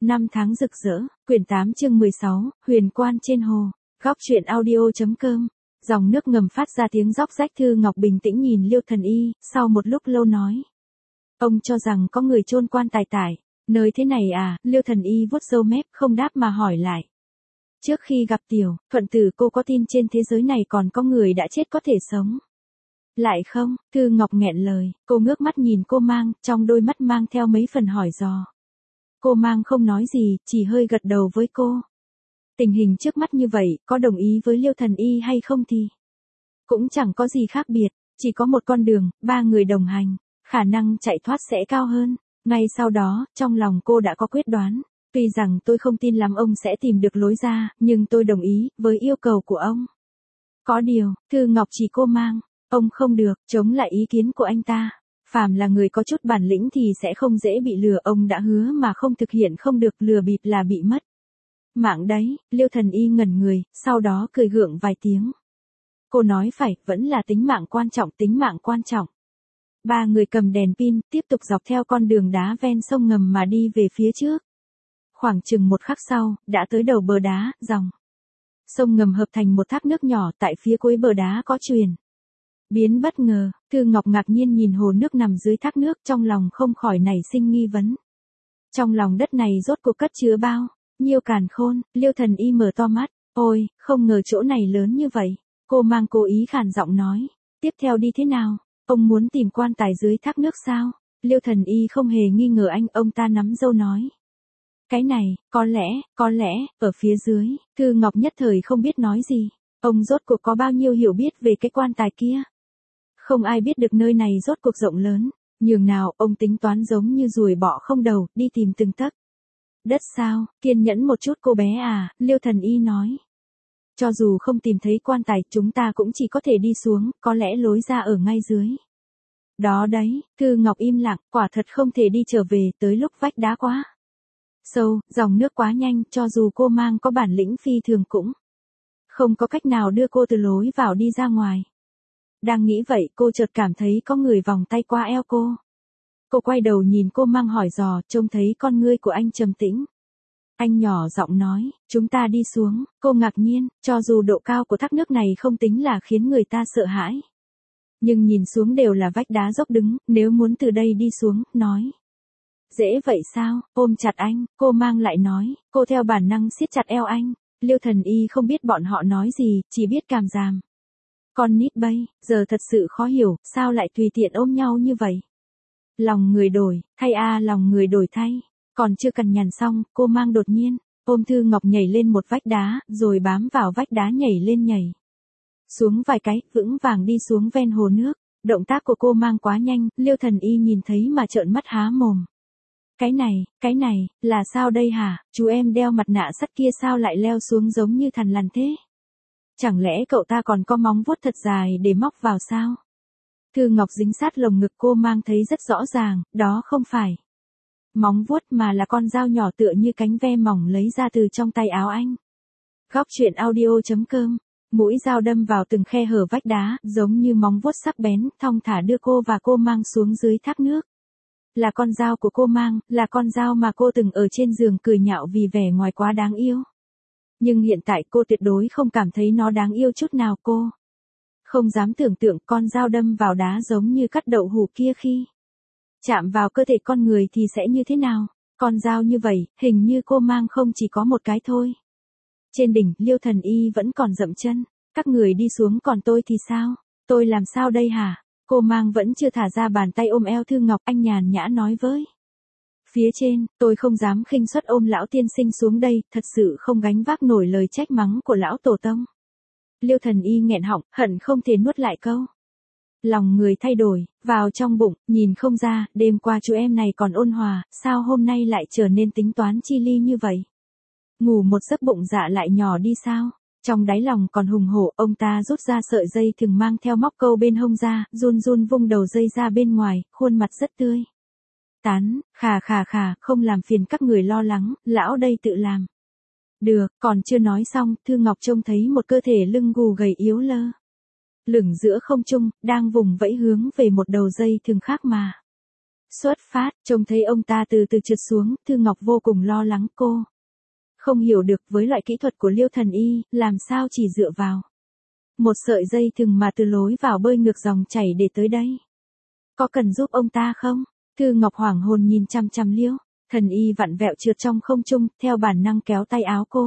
Năm tháng rực rỡ, quyển 8 chương 16, huyền quan trên hồ, góc truyện audio.com. Dòng nước ngầm phát ra tiếng róc rách. Thư Ngọc bình tĩnh nhìn Liêu Thần Y, sau một lúc lâu nói. Ông cho rằng có người chôn quan tài tại nơi thế này à? Liêu Thần Y vuốt râu mép không đáp mà hỏi lại. Trước khi gặp Tiểu Thuận Tử cô có tin trên thế giới này còn có người đã chết có thể sống lại không? Thư Ngọc nghẹn lời, cô ngước mắt nhìn cô Mang, trong đôi mắt mang theo mấy phần hỏi dò. Cô Mang không nói gì, chỉ hơi gật đầu với cô. Tình hình trước mắt như vậy, có đồng ý với Liêu Thần Y hay không thì cũng chẳng có gì khác biệt, chỉ có một con đường, ba người đồng hành, khả năng chạy thoát sẽ cao hơn. Ngay sau đó, trong lòng cô đã có quyết đoán. Tuy rằng tôi không tin lắm ông sẽ tìm được lối ra, nhưng tôi đồng ý với yêu cầu của ông. Có điều, Thư Ngọc chỉ cô Mang, ông không được chống lại ý kiến của anh ta. Phàm là người có chút bản lĩnh thì sẽ không dễ bị lừa, ông đã hứa mà không thực hiện không được, lừa bịp là bị mất mạng đấy. Liêu Thần Y ngẩn người, sau đó cười gượng vài tiếng. Cô nói phải, vẫn là tính mạng quan trọng, tính mạng quan trọng. Ba người cầm đèn pin, tiếp tục dọc theo con đường đá ven sông ngầm mà đi về phía trước. Khoảng chừng một khắc sau, đã tới đầu bờ đá, dòng sông ngầm hợp thành một thác nước nhỏ, tại phía cuối bờ đá có chuyển biến bất ngờ. Thư Ngọc ngạc nhiên nhìn hồ nước nằm dưới thác nước, trong lòng không khỏi nảy sinh nghi vấn. Trong lòng đất này rốt cuộc cất chứa bao nhiêu càn khôn? Liêu Thần Y mở to mắt, ôi, không ngờ chỗ này lớn như vậy. Cô Mang cố ý khản giọng nói, tiếp theo đi thế nào? Ông muốn tìm quan tài dưới thác nước sao? Liêu Thần Y không hề nghi ngờ anh, ông ta nắm râu nói. Cái này, có lẽ, ở phía dưới. Thư Ngọc nhất thời không biết nói gì. Ông rốt cuộc có bao nhiêu hiểu biết về cái quan tài kia? Không ai biết được nơi này rốt cuộc rộng lớn nhường nào. Ông tính toán giống như ruồi bọ không đầu, đi tìm từng tấc đất sao? Kiên nhẫn một chút cô bé à, Liêu Thần Y nói. Cho dù không tìm thấy quan tài, chúng ta cũng chỉ có thể đi xuống, có lẽ lối ra ở ngay dưới đó đấy. Thư Ngọc im lặng, quả thật không thể đi trở về, tới lúc vách đá quá sâu, dòng nước quá nhanh, cho dù cô Mang có bản lĩnh phi thường cũng không có cách nào đưa cô từ lối vào đi ra ngoài. Đang nghĩ vậy, cô chợt cảm thấy có người vòng tay qua eo cô. Cô quay đầu nhìn cô Mang hỏi dò, trông thấy con ngươi của anh trầm tĩnh. Anh nhỏ giọng nói, chúng ta đi xuống. Cô ngạc nhiên, cho dù độ cao của thác nước này không tính là khiến người ta sợ hãi. Nhưng nhìn xuống đều là vách đá dốc đứng, nếu muốn từ đây đi xuống, nói. Dễ vậy sao? Ôm chặt anh, cô Mang lại nói, cô theo bản năng siết chặt eo anh. Liêu Thần Y không biết bọn họ nói gì, chỉ biết cảm giảm. Con nít bây giờ thật sự khó hiểu, sao lại tùy tiện ôm nhau như vậy? Lòng người đổi, thay a lòng người đổi thay. Còn chưa cần nhằn xong, cô Mang đột nhiên ôm Thư Ngọc nhảy lên một vách đá, rồi bám vào vách đá nhảy lên nhảy xuống vài cái, vững vàng đi xuống ven hồ nước. Động tác của cô Mang quá nhanh, Liêu Thần Y nhìn thấy mà trợn mắt há mồm. Cái này, là sao đây hả? Chú em đeo mặt nạ sắt kia sao lại leo xuống giống như thằn lằn thế? Chẳng lẽ cậu ta còn có móng vuốt thật dài để móc vào sao? Thư Ngọc dính sát lồng ngực cô Mang thấy rất rõ ràng, đó không phải móng vuốt mà là con dao nhỏ tựa như cánh ve mỏng lấy ra từ trong tay áo anh. Góc truyện audio.com. Mũi dao đâm vào từng khe hở vách đá, giống như móng vuốt sắc bén, thong thả đưa cô và cô Mang xuống dưới thác nước. Là con dao của cô Mang, là con dao mà cô từng ở trên giường cười nhạo vì vẻ ngoài quá đáng yêu. Nhưng hiện tại cô tuyệt đối không cảm thấy nó đáng yêu chút nào. Cô không dám tưởng tượng con dao đâm vào đá giống như cắt đậu hũ kia khi chạm vào cơ thể con người thì sẽ như thế nào. Con dao như vậy, hình như cô Mang không chỉ có một cái thôi. Trên đỉnh, Liêu Thần Y vẫn còn dậm chân. Các người đi xuống, còn tôi thì sao? Tôi làm sao đây hả? Cô Mang vẫn chưa thả ra bàn tay ôm eo Thư Ngọc, anh nhàn nhã nói với phía trên, tôi không dám khinh suất ôm lão tiên sinh xuống đây, thật sự không gánh vác nổi lời trách mắng của lão tổ tông. Liêu Thần Y nghẹn họng, hận không thể nuốt lại câu. Lòng người thay đổi, vào trong bụng, nhìn không ra, đêm qua chú em này còn ôn hòa, sao hôm nay lại trở nên tính toán chi ly như vậy? Ngủ một giấc bụng dạ lại nhỏ đi sao? Trong đáy lòng còn hùng hổ, ông ta rút ra sợi dây thừng mang theo móc câu bên hông ra, run run vung đầu dây ra bên ngoài, khuôn mặt rất tươi tắn, khà, không làm phiền các người lo lắng, lão đây tự làm được. Còn chưa nói xong, Thư Ngọc trông thấy một cơ thể lưng gù gầy yếu lơ lửng giữa không trung, đang vùng vẫy hướng về một đầu dây thừng khác mà Xuất phát, trông thấy ông ta từ từ trượt xuống, Thư Ngọc vô cùng lo lắng cô. Không hiểu được với loại kỹ thuật của Liêu Thần Y, làm sao chỉ dựa vào một sợi dây thừng mà từ lối vào bơi ngược dòng chảy để tới đây. Có cần giúp ông ta không? Thư Ngọc hoảng hồn nhìn chăm chăm Liêu Thần Y vặn vẹo trượt trong không trung, theo bản năng kéo tay áo cô.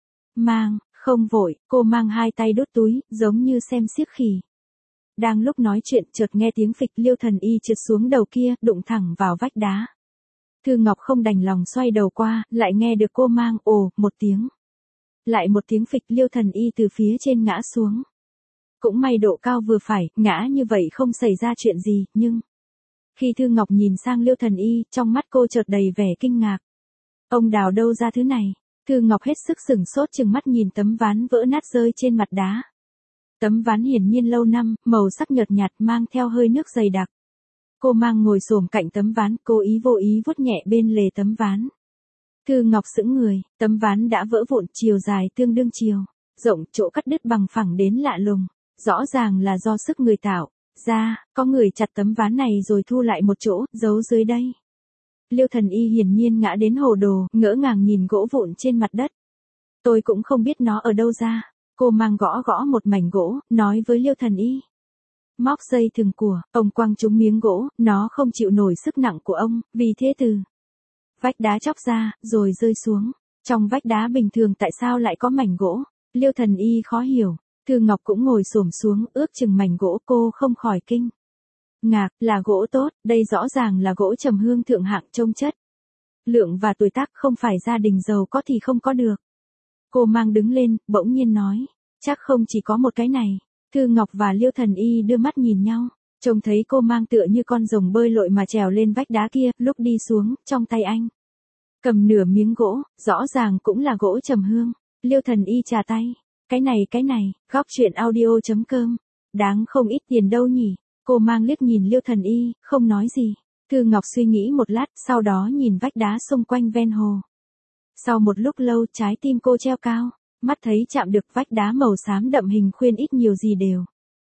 Mang, không vội, cô mang hai tay đút túi, giống như xem xiếc khỉ. Đang lúc nói chuyện chợt nghe tiếng phịch, Liêu Thần Y trượt xuống đầu kia, đụng thẳng vào vách đá. Thư Ngọc không đành lòng xoay đầu qua, lại nghe được cô mang ồ một tiếng. Lại một tiếng phịch, Liêu Thần Y từ phía trên ngã xuống. Cũng may độ cao vừa phải, ngã như vậy không xảy ra chuyện gì, nhưng khi Thư Ngọc nhìn sang Liêu Thần Y, trong mắt cô chợt đầy vẻ kinh ngạc. Ông đào đâu ra thứ này? Thư Ngọc hết sức sửng sốt chừng mắt nhìn tấm ván vỡ nát rơi trên mặt đá. Tấm ván hiển nhiên lâu năm, màu sắc nhợt nhạt mang theo hơi nước dày đặc. Cô mang ngồi xổm cạnh tấm ván, cố ý vô ý vuốt nhẹ bên lề tấm ván. Thư Ngọc sững người, tấm ván đã vỡ vụn, chiều dài tương đương chiều rộng, chỗ cắt đứt bằng phẳng đến lạ lùng. Rõ ràng là do sức người tạo ra, có người chặt tấm ván này rồi thu lại một chỗ, giấu dưới đây. Liêu Thần Y hiển nhiên ngã đến hồ đồ, ngỡ ngàng nhìn gỗ vụn trên mặt đất. Tôi cũng không biết nó ở đâu ra. Cô mang gõ gõ một mảnh gỗ, nói với Liêu Thần Y. Móc dây thừng của, ông quăng trúng miếng gỗ, nó không chịu nổi sức nặng của ông, vì thế từ vách đá chóc ra, rồi rơi xuống. Trong vách đá bình thường tại sao lại có mảnh gỗ? Liêu Thần Y khó hiểu. Thư Ngọc cũng ngồi xổm xuống, ước chừng mảnh gỗ, cô không khỏi kinh ngạc, là gỗ tốt, đây rõ ràng là gỗ trầm hương thượng hạng trông chất lượng và tuổi tác, không phải gia đình giàu có thì không có được. Cô mang đứng lên, bỗng nhiên nói, chắc không chỉ có một cái này. Thư Ngọc và Liêu Thần Y đưa mắt nhìn nhau, trông thấy cô mang tựa như con rồng bơi lội mà trèo lên vách đá kia, lúc đi xuống, trong tay anh cầm nửa miếng gỗ, rõ ràng cũng là gỗ trầm hương. Liêu Thần Y chà tay, cái này, góc truyện audio.com, đáng không ít tiền đâu nhỉ. Cô mang liếc nhìn Liêu Thần Y, không nói gì. Thư Ngọc suy nghĩ một lát, sau đó nhìn vách đá xung quanh ven hồ. Sau một lúc lâu, trái tim cô treo cao, mắt thấy chạm được vách đá màu xám đậm, hình khuyên ít nhiều gì đều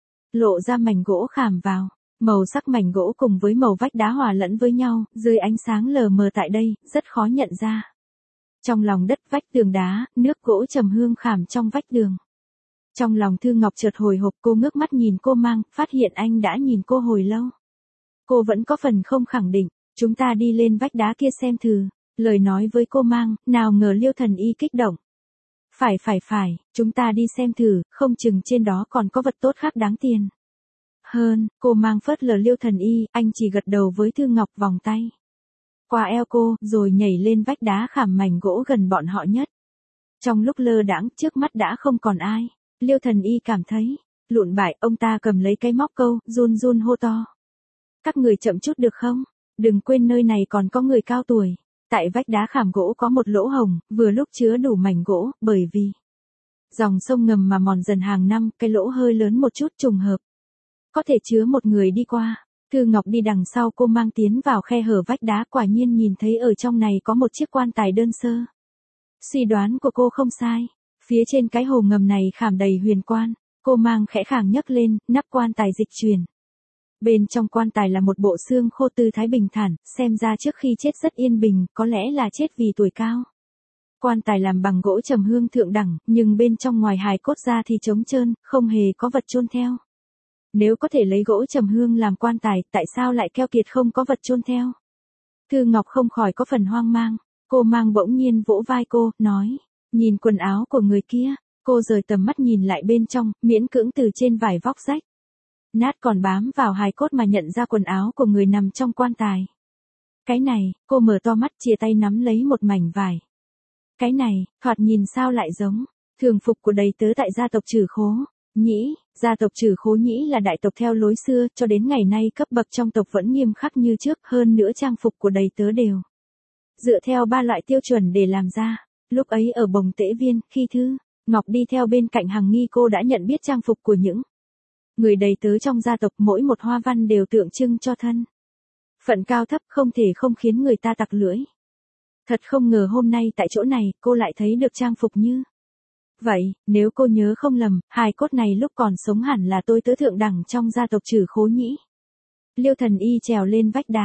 lộ ra mảnh gỗ khảm vào. Màu sắc mảnh gỗ cùng với màu vách đá hòa lẫn với nhau, dưới ánh sáng lờ mờ tại đây, rất khó nhận ra. Trong lòng đất, vách tường đá, nước gỗ trầm hương khảm trong vách tường. Trong lòng Thư Ngọc chợt hồi hộp, cô ngước mắt nhìn cô mang, phát hiện anh đã nhìn cô hồi lâu. Cô vẫn có phần không khẳng định, chúng ta đi lên vách đá kia xem thử. Lời nói với cô mang, nào ngờ Liêu Thần Y kích động. Phải, chúng ta đi xem thử, không chừng trên đó còn có vật tốt khác đáng tiền hơn. Cô mang phớt lờ Liêu Thần Y, anh chỉ gật đầu với Thư Ngọc, vòng tay qua eo cô, rồi nhảy lên vách đá khảm mảnh gỗ gần bọn họ nhất. Trong lúc lơ đãng, trước mắt đã không còn ai. Liêu Thần Y cảm thấy lụn bại, ông ta cầm lấy cái móc câu, run run hô to. Các người chậm chút được không? Đừng quên nơi này còn có người cao tuổi. Tại vách đá khảm gỗ có một lỗ hổng, vừa lúc chứa đủ mảnh gỗ, bởi vì dòng sông ngầm mà mòn dần hàng năm, cái lỗ hơi lớn một chút, trùng hợp có thể chứa một người đi qua. Thư Ngọc đi đằng sau cô mang tiến vào khe hở vách đá, quả nhiên nhìn thấy ở trong này có một chiếc quan tài đơn sơ. Suy đoán của cô không sai, phía trên cái hồ ngầm này khảm đầy huyền quan. Cô mang khẽ khàng nhấc lên, nắp quan tài dịch chuyển. Bên trong quan tài là một bộ xương khô, tư thái bình thản, xem ra trước khi chết rất yên bình, có lẽ là chết vì tuổi cao. Quan tài làm bằng gỗ trầm hương thượng đẳng, nhưng bên trong ngoài hài cốt ra thì trống trơn, không hề có vật chôn theo. Nếu có thể lấy gỗ trầm hương làm quan tài, tại sao lại keo kiệt không có vật chôn theo? Thư Ngọc không khỏi có phần hoang mang. Cô mang bỗng nhiên vỗ vai cô, nói, nhìn quần áo của người kia. Cô rời tầm mắt nhìn lại bên trong, miễn cưỡng từ trên vải vóc rách nát còn bám vào hài cốt mà nhận ra quần áo của người nằm trong quan tài. Cái này, cô mở to mắt, chia tay nắm lấy một mảnh vải. Cái này, thoạt nhìn sao lại giống thường phục của đầy tớ tại gia tộc Trử Khố Nhĩ. Gia tộc Trử Khố Nhĩ là đại tộc theo lối xưa, cho đến ngày nay cấp bậc trong tộc vẫn nghiêm khắc như trước, hơn nữa trang phục của đầy tớ đều dựa theo 3 loại tiêu chuẩn để làm ra. Lúc ấy ở Bồng Tễ Viên, khi Thư Ngọc đi theo bên cạnh Hằng Nghi, cô đã nhận biết trang phục của những người đầy tớ trong gia tộc, mỗi một hoa văn đều tượng trưng cho thân phận cao thấp, không thể không khiến người ta tặc lưỡi. Thật không ngờ hôm nay tại chỗ này, cô lại thấy được trang phục như vậy. Nếu cô nhớ không lầm, hài cốt này lúc còn sống hẳn là tôi tớ thượng đẳng trong gia tộc Trử Khố Nhĩ. Liêu Thần Y trèo lên vách đá,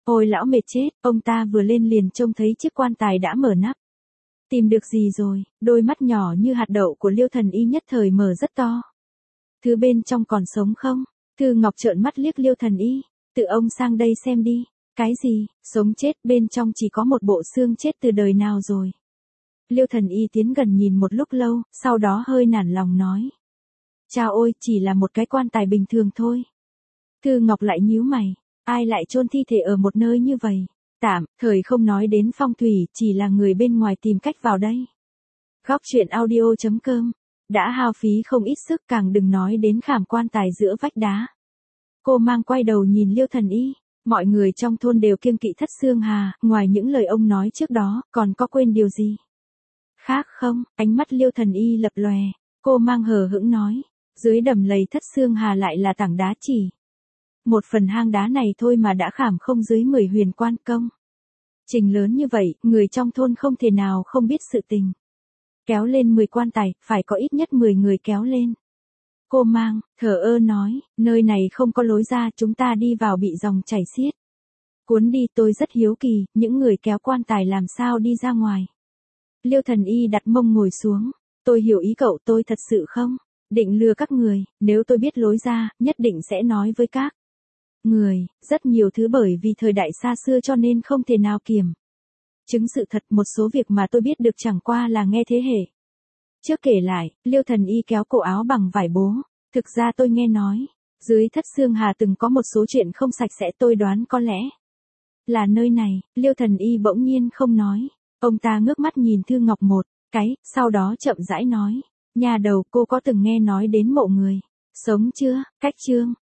Ôi lão mệt chết, ông ta vừa lên liền trông thấy chiếc quan tài đã mở nắp. Tìm được gì rồi, đôi mắt nhỏ như hạt đậu của Liêu Thần Y nhất thời mở rất to. Thứ bên trong còn sống không? Thư Ngọc trợn mắt liếc Liêu Thần Y, tự ông sang đây xem đi. Cái gì, sống chết, bên trong chỉ có một bộ xương chết từ đời nào rồi. Liêu Thần Y tiến gần nhìn một lúc lâu, sau đó hơi nản lòng nói. Chao ôi, chỉ là một cái quan tài bình thường thôi. Thư Ngọc lại nhíu mày, ai lại chôn thi thể ở một nơi như vậy? Tạm, thời không nói đến phong thủy, chỉ là người bên ngoài tìm cách vào đây. Góc truyện audio.com, đã hao phí không ít sức, càng đừng nói đến khảm quan tài giữa vách đá. Cô mang quay đầu nhìn Liêu Thần Y, mọi người trong thôn đều kiêng kỵ Thất Xương Hà, ngoài những lời ông nói trước đó, còn có quên điều gì khác không? Ánh mắt Liêu Thần Y lập lòe, cô mang hờ hững nói, dưới đầm lầy Thất Xương Hà lại là tảng đá chỉ. Một phần hang đá này thôi mà đã khảm không dưới 10 huyền quan công. Trình lớn như vậy, người trong thôn không thể nào không biết sự tình. Kéo lên 10 quan tài, phải có ít nhất 10 người kéo lên. Cô mang, thờ ơ nói, nơi này không có lối ra, chúng ta đi vào bị dòng chảy xiết. Cuốn đi, tôi rất hiếu kỳ, những người kéo quan tài làm sao đi ra ngoài. Liêu Thần Y đặt mông ngồi xuống, tôi hiểu ý cậu, tôi thật sự không định lừa các người, nếu tôi biết lối ra, nhất định sẽ nói với các người, rất nhiều thứ bởi vì thời đại xa xưa cho nên không thể nào kiểm chứng sự thật, một số việc mà tôi biết được chẳng qua là nghe thế hệ trước kể lại. Liêu Thần Y kéo cổ áo bằng vải bố, thực ra tôi nghe nói, dưới Thất Xương Hà từng có một số chuyện không sạch sẽ, tôi đoán có lẽ là nơi này. Liêu Thần Y bỗng nhiên không nói, ông ta ngước mắt nhìn Thư Ngọc một cái, sau đó chậm rãi nói, nhà đầu, cô có từng nghe nói đến mộ người sống chưa? Cách chương